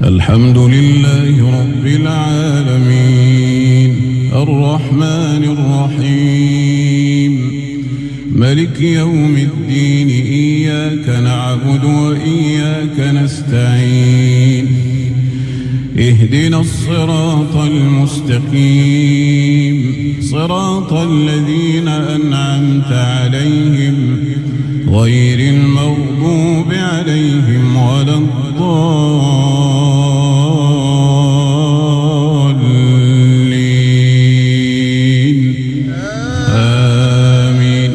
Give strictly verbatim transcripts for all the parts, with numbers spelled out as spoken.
الحمد لله رب العالمين الرحمن الرحيم ملك يوم الدين إياك نعبد وإياك نستعين اهدنا الصراط المستقيم صراط الذين أنعمت عليهم غير المغضوب عليهم ولا الضالين آمين.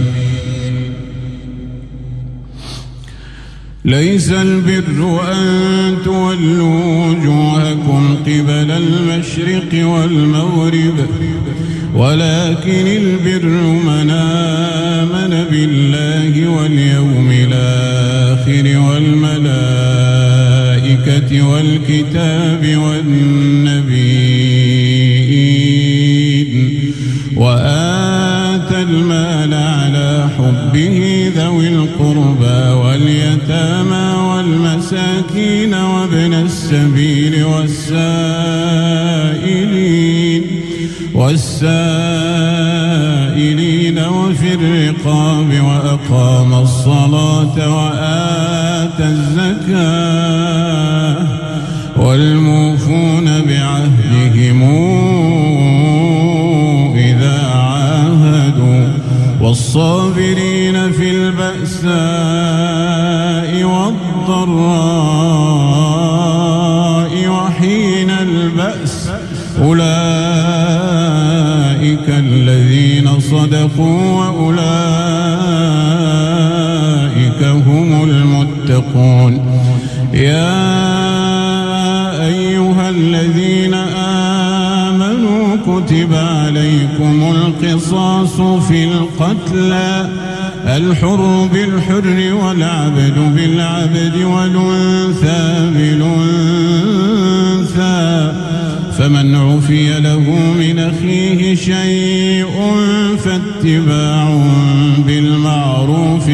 ليس البر أن تولوا وجوهكم قبل المشرق والمغرب ولكن البر من آمن بالله واليوم الآخر والملائكة والكتاب والنبيين وآتى المال على حبه ذوي القربى واليتامى والمساكين وابن السبيل والسائلين والسائلين وفي الرقاب وأقام الصلاة وآتى الزكاة والموفون بعهدهم إذا عاهدوا والصابرين في البأساء والضراء وحين البأس أولئك الذين صدقوا وأولئك هم المتقون. يا أيها الذين آمنوا كتب عليكم القصاص في القتلى الحر بالحر والعبد بالعبد والأنثى بالأنثى فمن عفي له من أخيه شيء فاتباع بالمعروف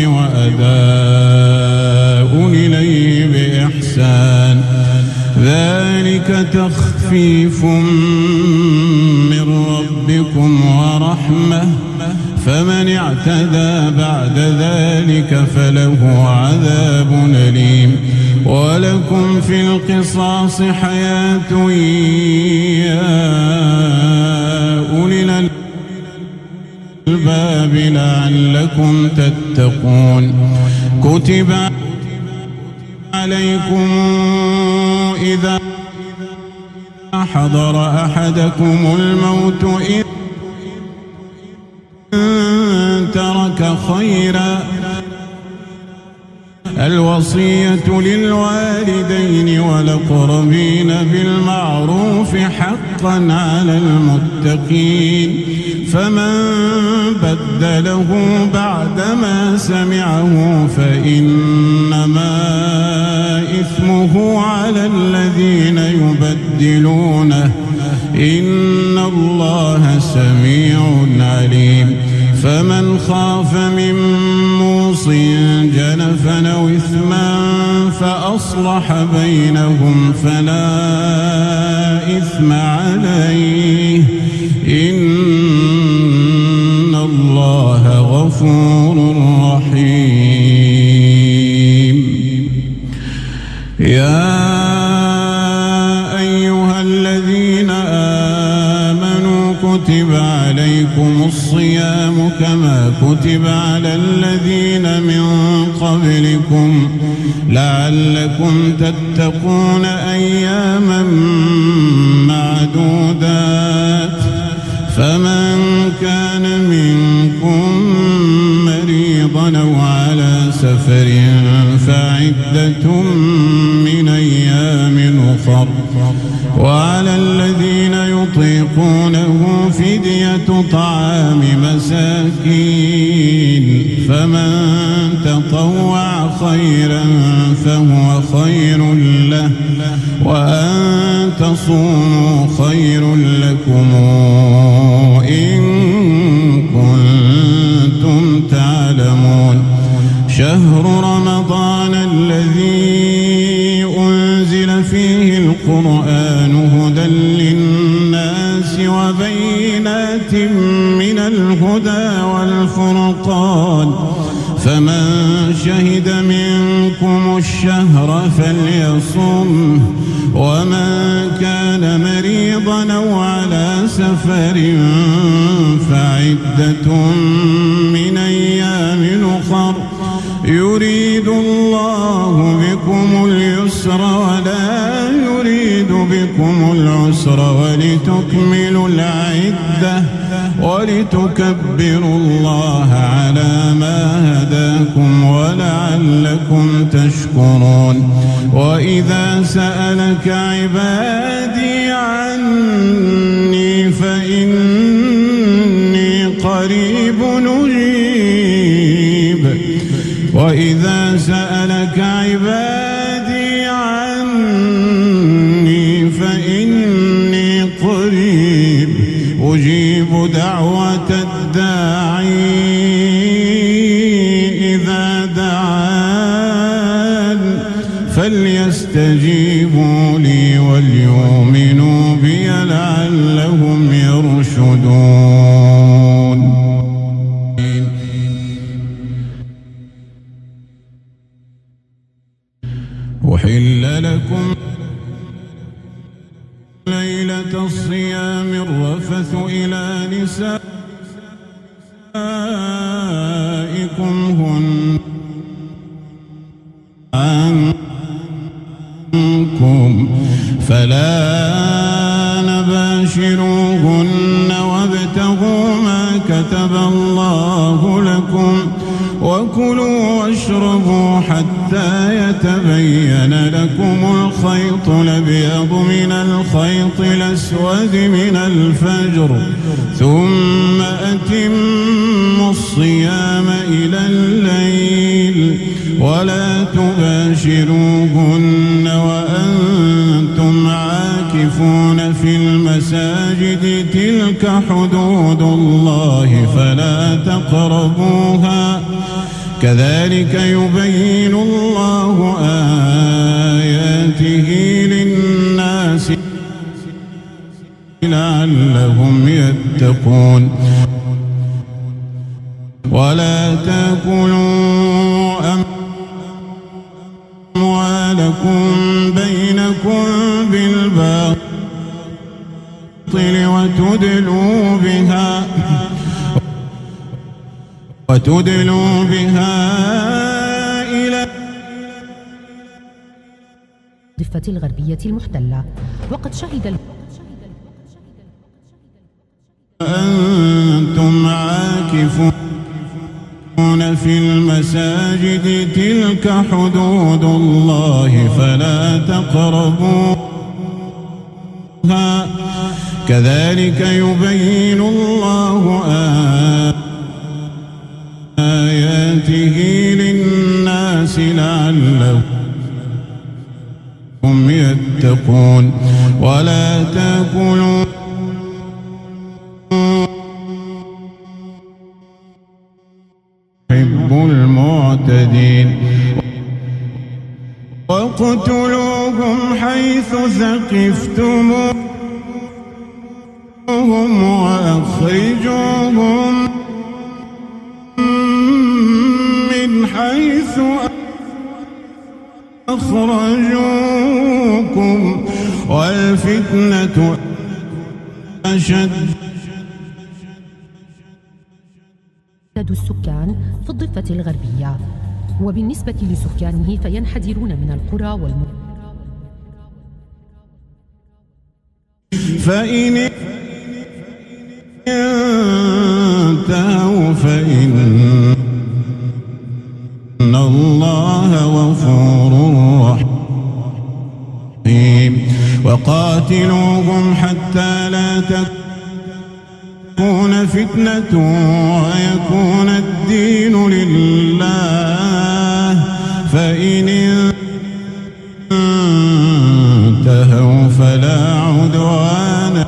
وأداء إليه بإحسان ذلك تخفيف من ربكم ورحمة فمن اعتدى بعد ذلك فله عذاب أليم. ولكم في القصاص حياة يا أولي الألباب لعلكم تتقون. كتب عليكم إذا حضر أحدكم الموت إن ترك خيرا الوصية للوالدين والأقربين بالمعروف حقا على المتقين فمن بدله بعدما سمعه فإنما إثمه على الذين يبدلونه إن الله سميع عليم. فمن خاف من موص جنفا أو إثما فأصلح بينهم فلا إثم عليه إن الله غفور رحيم. يا أيها الذين آمنوا كتب عليكم الصيام كما كتب على الذين من قبلكم لعلكم تتقون أياما معدودات فمن كان منكم مريضا أو على سفر فعدة من أيام أخر وعلى الذين يطيقونه فدية طعام مساكين فمن تطوع خيرا فهو خير له وأن تصوموا خير لكم إن كنتم تعلمون. شهر رمضان الذي أنزل فيه القرآن هدى للناس وبينات من الهدى والفرقان فمن شهد منكم الشهر فليصم ومن كان مريضا أو على سفر فعدة من أيام أخر يريد الله بكم اليسر ولا يريد بكم العسر ولتكملوا العدة ولتكبروا الله على ما هداكم ولعلكم تشكرون وإذا سألك عبادي عني فإني قريب أجيب وإذا سألك عبادي عني فإني قريب أجيب دعوة الداعي إذا دعان فليستجيبوا لي وليؤمنوا بي لعلهم يرشدون. أحل لكم ليلة الصيام الرفث إلى نسائكم هن عنكم فلا نباشروهن وابتغوا ما كتب الله لكم وكلوا واشربوا حتى يتبين لكم الخيط الأبيض من الخيط الأسود من الفجر ثم أتموا الصيام إلى الليل ولا تباشروهن وأنتم عاكفون في المساجد تلك حدود الله فلا تقربوها كذلك يبين الله آياته للناس لعلهم يتقون ولا تأكلوا أموالكم بينكم بالباطل وتدلوا بها وتدلوا بها إلى الضفة الغربية المحتلة وقد شهد أنتم عاكفون في المساجد تلك حدود الله فلا تقربوها كذلك يبين الله آياته للناس لعلهم يتقون ولا تأكلوا يحب المعتدين واقتلوهم حيث ثقفتموهم وأخرجوهم من حيث أخرجوكم والفتنة أشد. عدد السكان في الضفة الغربية وبالنسبة لسكانه فينحدرون من القرى والمدن فإن انتهوا فإن الله غفور رحيم وقاتلوهم حتى لا تكون فتنة ويكون الدين لله فإن انتهوا فلا عدوان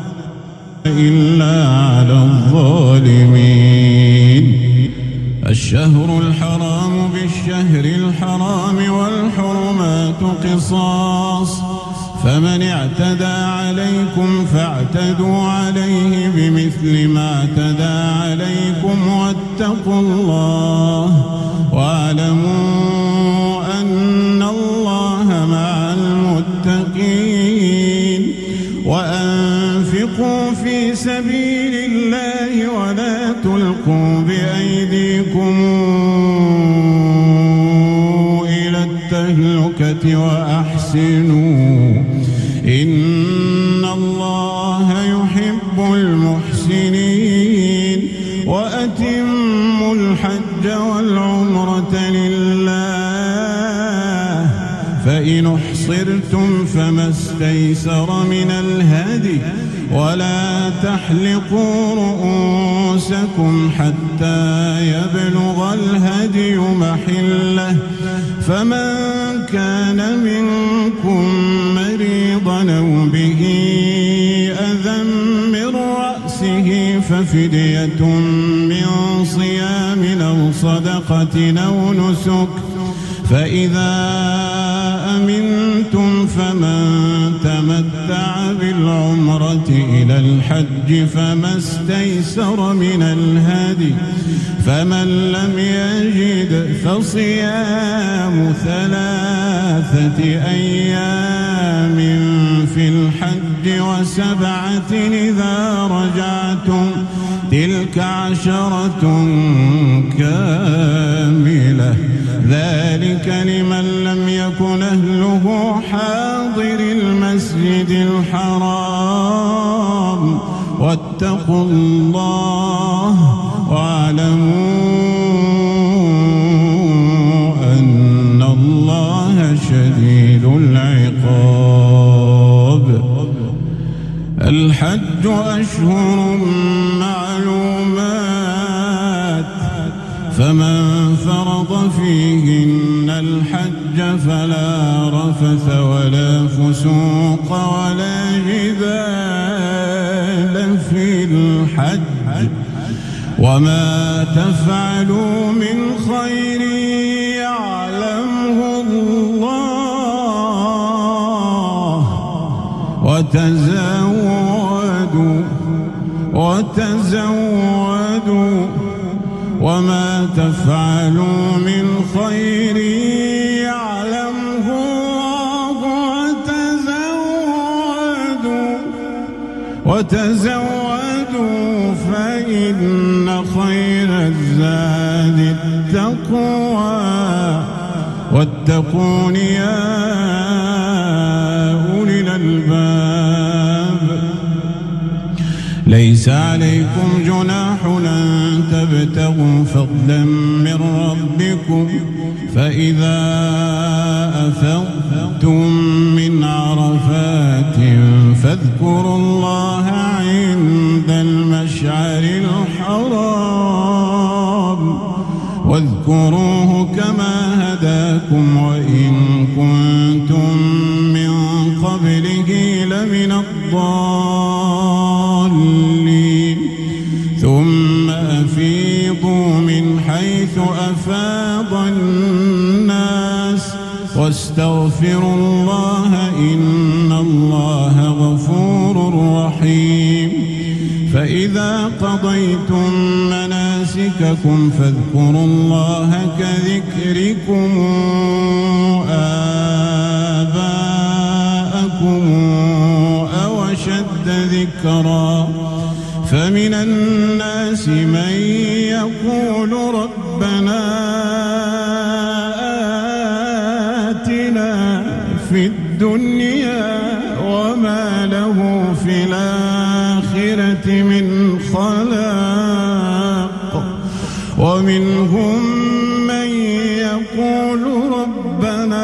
إلا على الظالمين. الشهر الحرام بالشهر الحرام والحرمات قصاص فمن اعتدى عليكم فاعتدوا عليه بمثل ما اعتدى عليكم واتقوا الله واعلموا أن الله مع المتقين. وأنفقوا في سبيل الله ولا تلقوا بأيديكم إلى التهلكة وأحسنوا إن الله يحب المحسنين. وأتموا الحج والعمرة لله فإن أحصرتم فما استيسر من الهدي ولا تحلقوا رؤوسكم حتى يبلغ الهدي محله فمن كان منكم مريضا أو به أذى من رأسه ففدية من صيام أو صدقة أو نسك فإذا أمنتم فمن تمتع بالعمرة إلى الحج فما استيسر من الهدي فمن لم يجد فصيام ثلاثة أيام في الحج وسبعة إذا رجعتم تلك عشرة كاملة ذلك لمن لم يكن أهله حاضر المسجد الحرام واتقوا الله واعلموا أن الله شديد العقاب. الحج أشهر معلومات فمن فرض فيهن الحج فلا رفث ولا فسوق ولا جدال في الحج وما تفعلوا من خير يعلمه الله وتزودوا وتزودوا وما تفعلوا من خير يعلمه الله وتزودوا وتزودوا فإن خير الزاد التقوى واتقون يا أولي الألباب. ليس عليكم جناح أن تبتغوا فضلا من ربكم فإذا أفضتم من عرفات فاذكروا الله عند المشعر الحرام واذكروه كما هداكم وإن كنتم من قبله لمن الضالين. ثم أفيضوا من حيث أفاض الناس واستغفروا الله إن الله غفور رحيم. فإذا قضيتم مناسككم فاذكروا الله كذكركم آباءكم أو أشد ذكرا فمن الناس من يقول ربنا آتنا في الدنيا وما له في الآخرة من خلاق ومنهم من يقول ربنا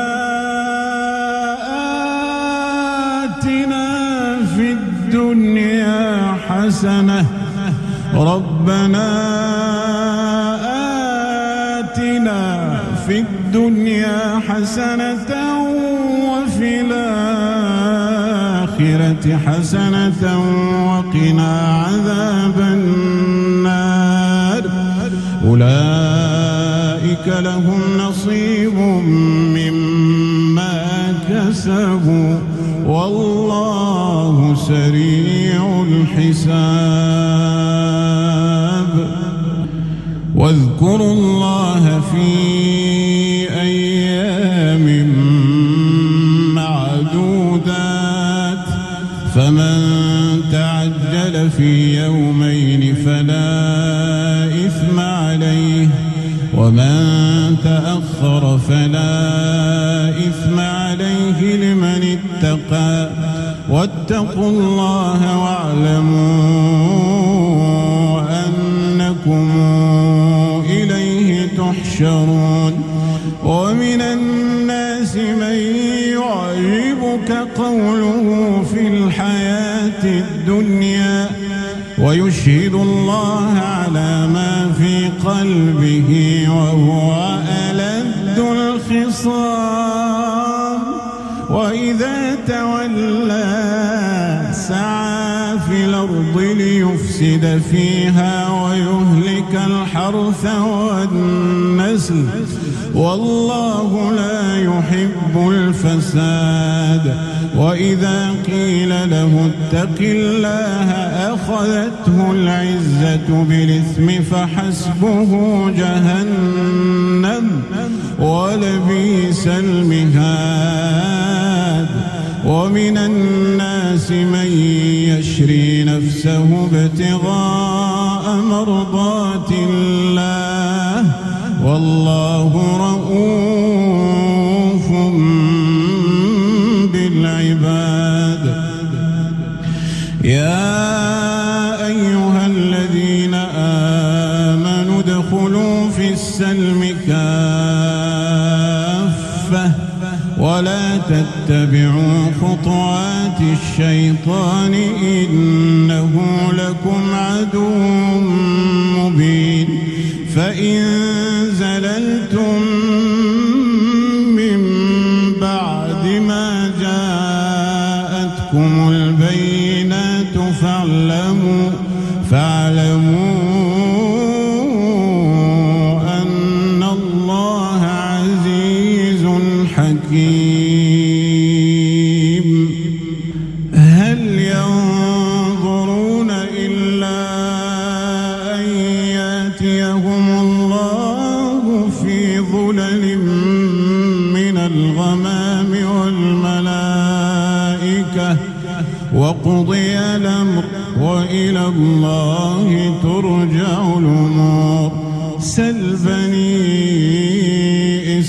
آتنا في الدنيا حسنة ربنا آتنا في الدنيا حسنة وفي الآخرة حسنة وقنا عذاب النار. أولئك لهم نصيب مما كسبوا والله سريع الحساب. واذكروا الله في أيام معدودات، فمن تعجل في يومين فلا إثم عليه، ومن تأخر فلا إثم عليه لمن اتقى. واتقوا الله واعلموا أنكم إليه تحشرون. ومن الناس من يعجبك قوله في الحياة الدنيا ويشهد الله على ما في قلبه وهو ألد الخصام. وإذا تولى سعى في الأرض ليفسد فيها ويهلك الحرث والنسل، والله لا يحب الفساد. وإذا قيل له اتق الله أخذته العزة بالإثم فحسبه جهنم ولبئس المهاد. ومن الناس من يشري نفسه ابتغاء مرضات الله، والله رؤوف بالعباد. يا أيها الذين آمنوا ادخلوا في السلم كافة ولا تتبعوا خطوات الشيطان إنه لكم عدو مبين. فإن زللتم من بعد ما جاءتكم البينات فاعلموا فاعلموا أن الله عزيز حكيم. هل ينظرون إلا أن يأتيهم الله في ظلل من الغمام والملائكة وقضي الأمر وإلى الله ترجع الأمور. سل بني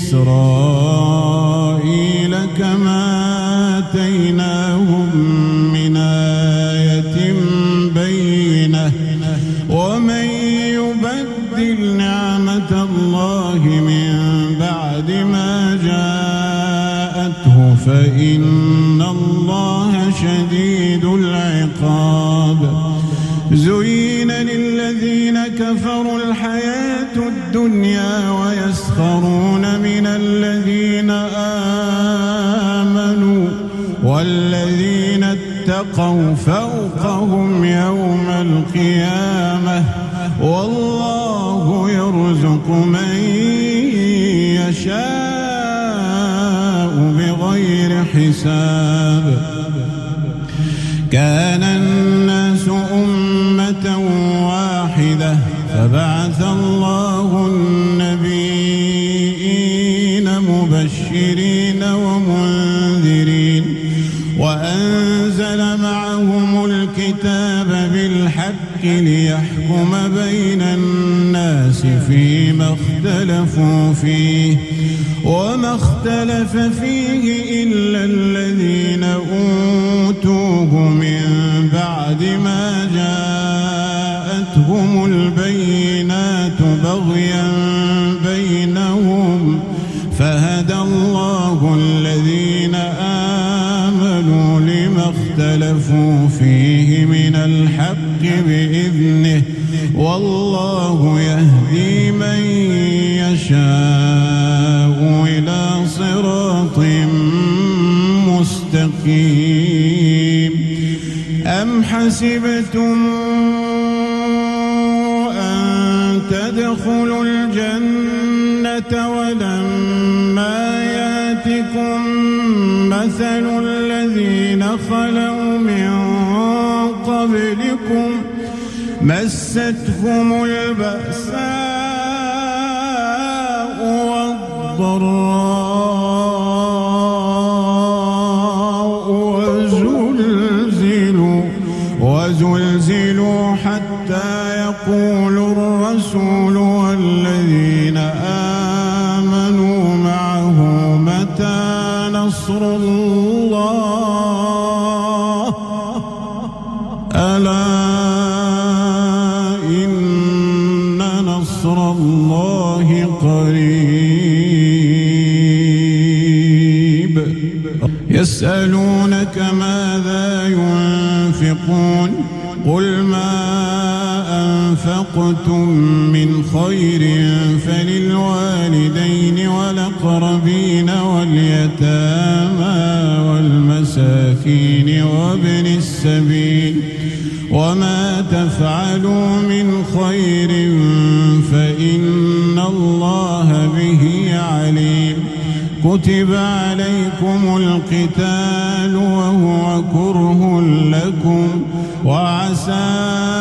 إسرائيل كما آتيناهم من آية بينة ومن يبدل نعمة الله من بعد ما جاءته فإن الله شديد العقاب. زين للذين كفروا الحياة الدنيا ويسخرون من الذين آمنوا والذين اتقوا فوقهم يوم القيامة، والله يرزق من يشاء بغير حساب. كان الناس أمة واحدة فبعث الله النبيين مبشرين ومنذرين وأنزل معهم الكتاب بالحق ليحكم بين الناس فيما اختلفوا فيه، وما اختلف فيه إلا الذين أوتوه من بعد ما جاءتهم البينات بغيا بينهم، فهدى الله الذين آمنوا لما اختلفوا فيه من الحق بإذنه، والله يهدي من يشاء إلى صراط مستقيم. أم حسبتم أن تدخلوا الجنة ولما ياتكم مثل الذين خلوا من قبلكم مستهم البأساء والضراء وزلزلوا وزلزلوا حتى يقول الرسول والذين آمنوا معه متى نصر الله ألا إن نصر الله قريب. يسألونك ماذا ينفقون قل ما أنفقتم من خير فللوالدين والأقربين واليتامى والمساكين وابن السبيل وما تفعلوا من خير فإن الله به عليم. كتب عليكم القتال وهو كره لكم وعسى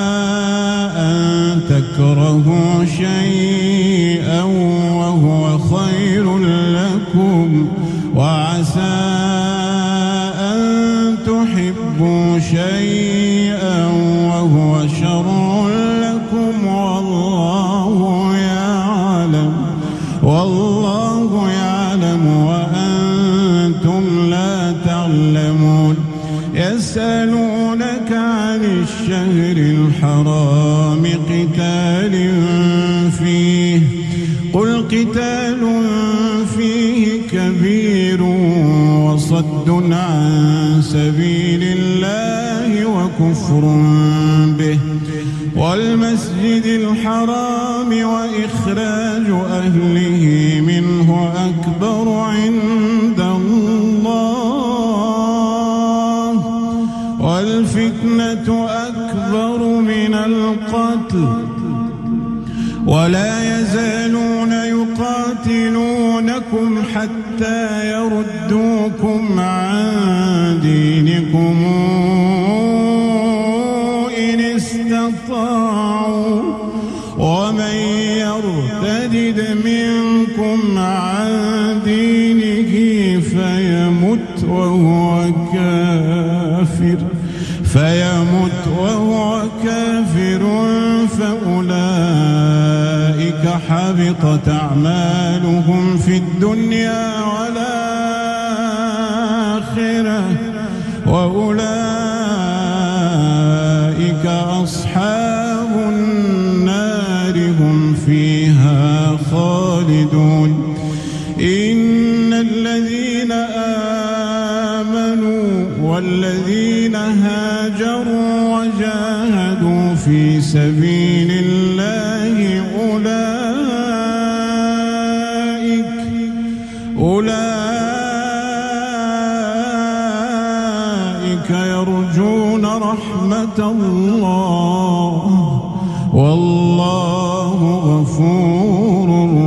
أن تكرهوا شيئا وهو خير لكم وعسى أن تحبوا شيئا وهو شر لكم والله يعلم والله يعلم وأنتم لا تعلمون. يسألونك عن الشهر الحرام قتال فيه قل قتال فيه كبير وصد عن سبيل الله وكفر به والمسجد الحرام وإخراج أهله منه أكبر عند الله والفتنة أكبر من القتل ولا يزالون يقاتلونكم حتى يردوكم عن دينكم إن استطاعوا ومن يرتد منكم عن دينه فيمت وهو كافر فيمت وهو كافر فأولئك حبطت أعمالهم في الدنيا والآخرة وأولئك أصحاب النار هم فيها خالدون. إن الذين آمنوا والذين هاجروا وجاهدوا في سبيل الله أولئك أولئك يرجون رحمة الله والله غفور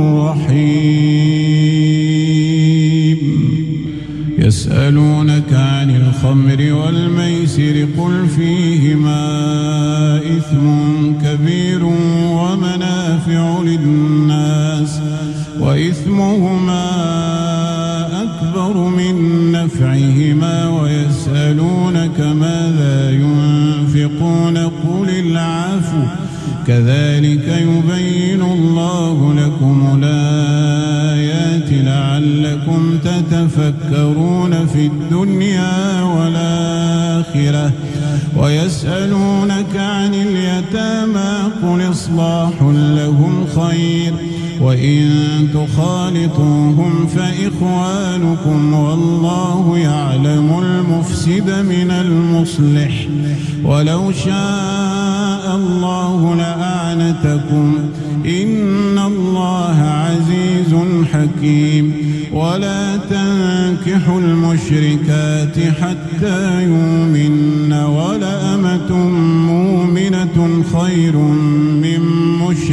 رحيم. يسألونك عن الخمر والميسر قل فيهما إثم كبير ومنافع للناس وإثمهما أكبر من نفعهما ويسألونك ماذا ينفقون قل العفو كذلك يبين الله لكم الآيات لعلكم تتفكرون في الدنيا والآخرة. ويسألونك عن اليتامى قل إصلاح لهم خير وإن تخالطوهم فإخوانكم والله يعلم المفسد من المصلح ولو شاء الله لأعنتكم إن الله عزيز حكيم. ولا تنكحوا المشركات حتى يؤمن ولأمة مؤمنة خير من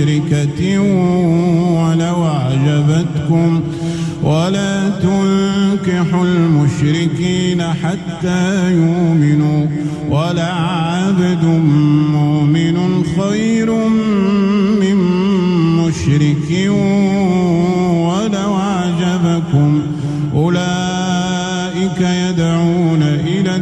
مشركة ولو أعجبتكم ولا تنكحوا تنكحوا المشركين حتى يؤمنوا ولعبد مؤمن خير من مشرك ولو أعجبكم أولئك يدعون إلى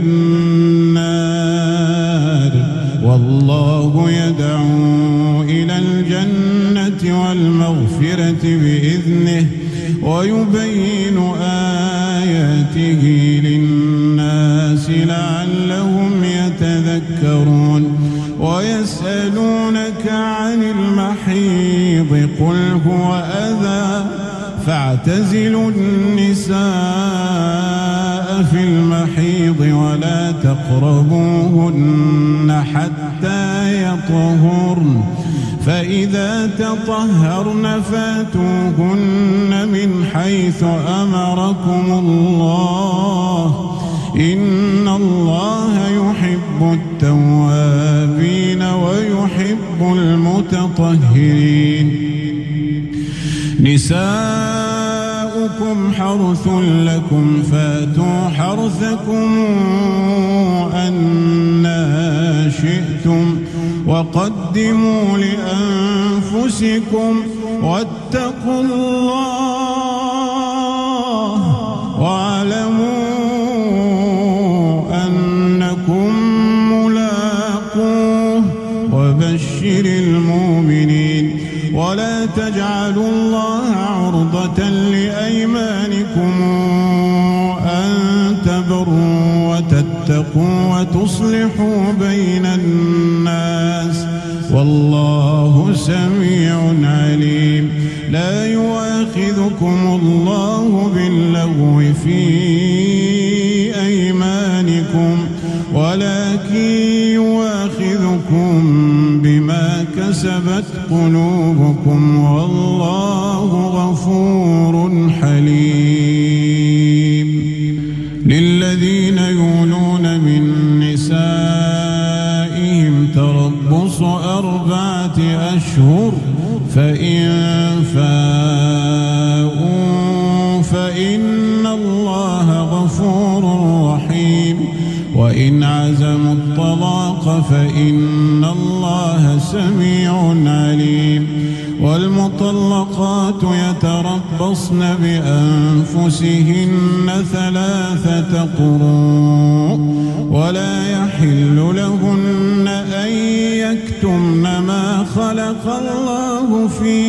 النار والله يدعو إلى الجنة والمغفرة بإذنه ويبين آياته للناس لعلهم يتذكرون ويسألونك عن المحيض قل هو أذى فاعتزلوا النساء في المحيض ولا تقربوهن حتى يطهرن فإذا تطهرن فاتوهن من حيث أمركم الله إن الله يحب التوابين ويحب المتطهرين نساؤكم حرث لكم فاتوا حرثكم أنى شئتم وقدموا لأنفسكم واتقوا الله واعلموا أنكم ملاقوه وبشر المؤمنين ولا تجعلوا الله عرضة لأيمانكم أن تبروا وتتقوا وتصلحوا بين الناس والله سميع عليم لا يؤاخذكم الله باللغو في أيمانكم ولكن يؤاخذكم بما كسبت قلوبكم والله غفور حليم للذين يولون من نسائهم تربص أربعة أشهر فإن فاءوا فإن الله غفور رحيم وإن عزموا الطلاق فإن الله سميع عليم والمطلقات يتربصن بأنفسهن ثلاثة قروء ولا يحل لهن أن يكتمن ما خلق الله في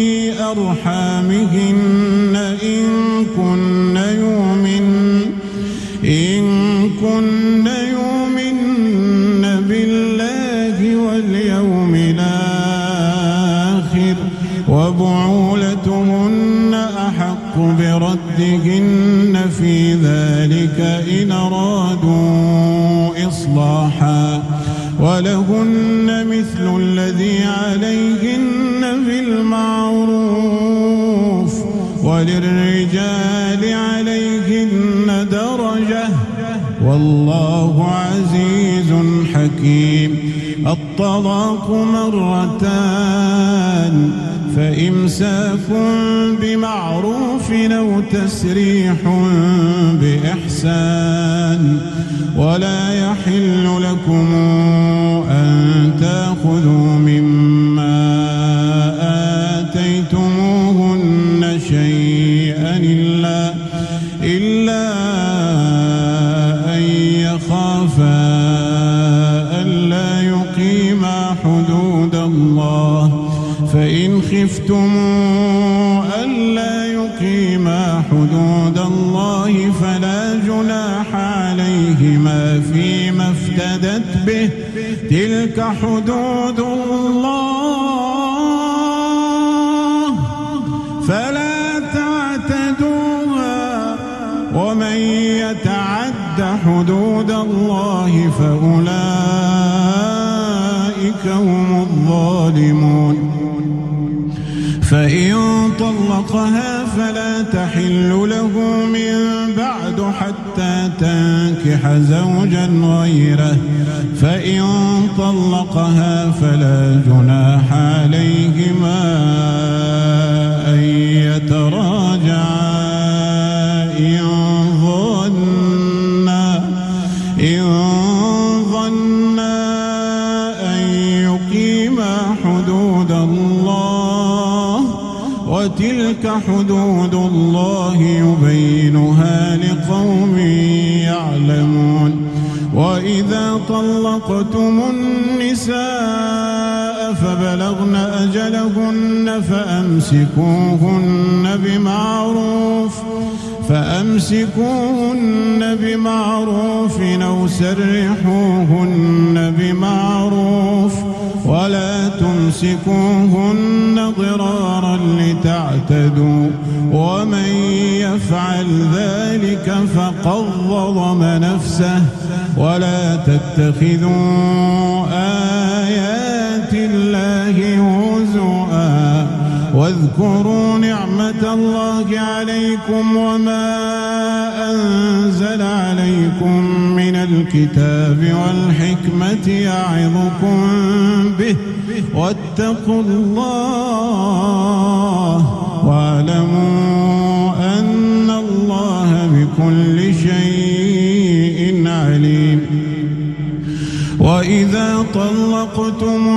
أرحامهن إن كن يؤمن إن كن يؤمن بالله واليوم الآخر وبعولتهن أحق بردهن في ذلك إن أرادوا إصلاحا ولهن مثل الذي عليهن بالمعروف وللرجال عليهن درجة والله عزيز حكيم الطلاق مرتان فإمساك بمعروف أو تسريح بإحسان ولا يحل لكم أن تأخذوا مما آتيتموهن شيئا إلا إلا أن يخافا ألا يقيما حدود الله فإن خفتم ألا يقيما حدود الله فلا جناح عليهما فيما افتدت به تلك حدود الله فلا تعتدوها ومن يتعد حدود الله فأولئك هم الظالمون فإن طلقها فلا تحل له من بعد حتى تنكح زوجا غيره فإن طلقها فلا جناح عليهما أن يتراجعا إن ظنا أن يقيما حدود الله وتلك حدود الله يبينها لقوم يعلمون وإذا طلقتم النساء فبلغن أجلهن فأمسكوهن بمعروف فأمسكوهن بمعروف أو سرحوهن بمعروف ولا تمسكوهن ضرارا لتعتدوا ومن يفعل ذلك فقد ظلم نفسه ولا تتخذوا آيات الله هزوا واذكروا نعمة الله عليكم وما أنزل عليكم من الكتاب والحكمة يعظكم به واتقوا الله واعلموا أن الله بكل شيء عليم وإذا طلقتم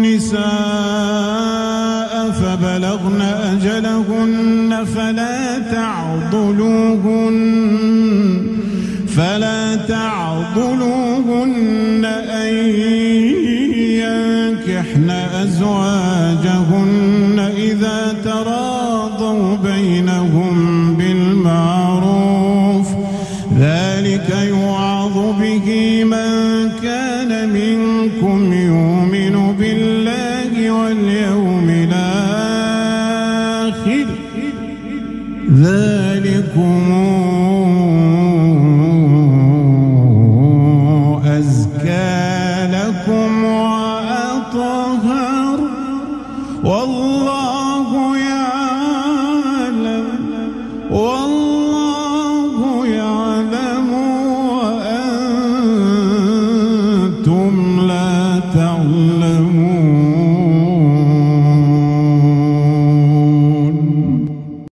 النساء فبلغن أجلهن فلا تعضلوهن فلا تعضلوهن أن ينكحن أزواجهن إذا تراضوا بينهم بالمعروف ذلك يوعظ به من كان منكم يؤمن بالله واليوم الآخر ذلكم أزكى لكم وأطهر والله يعلم والله يعلم وأنتم لا تعلمون.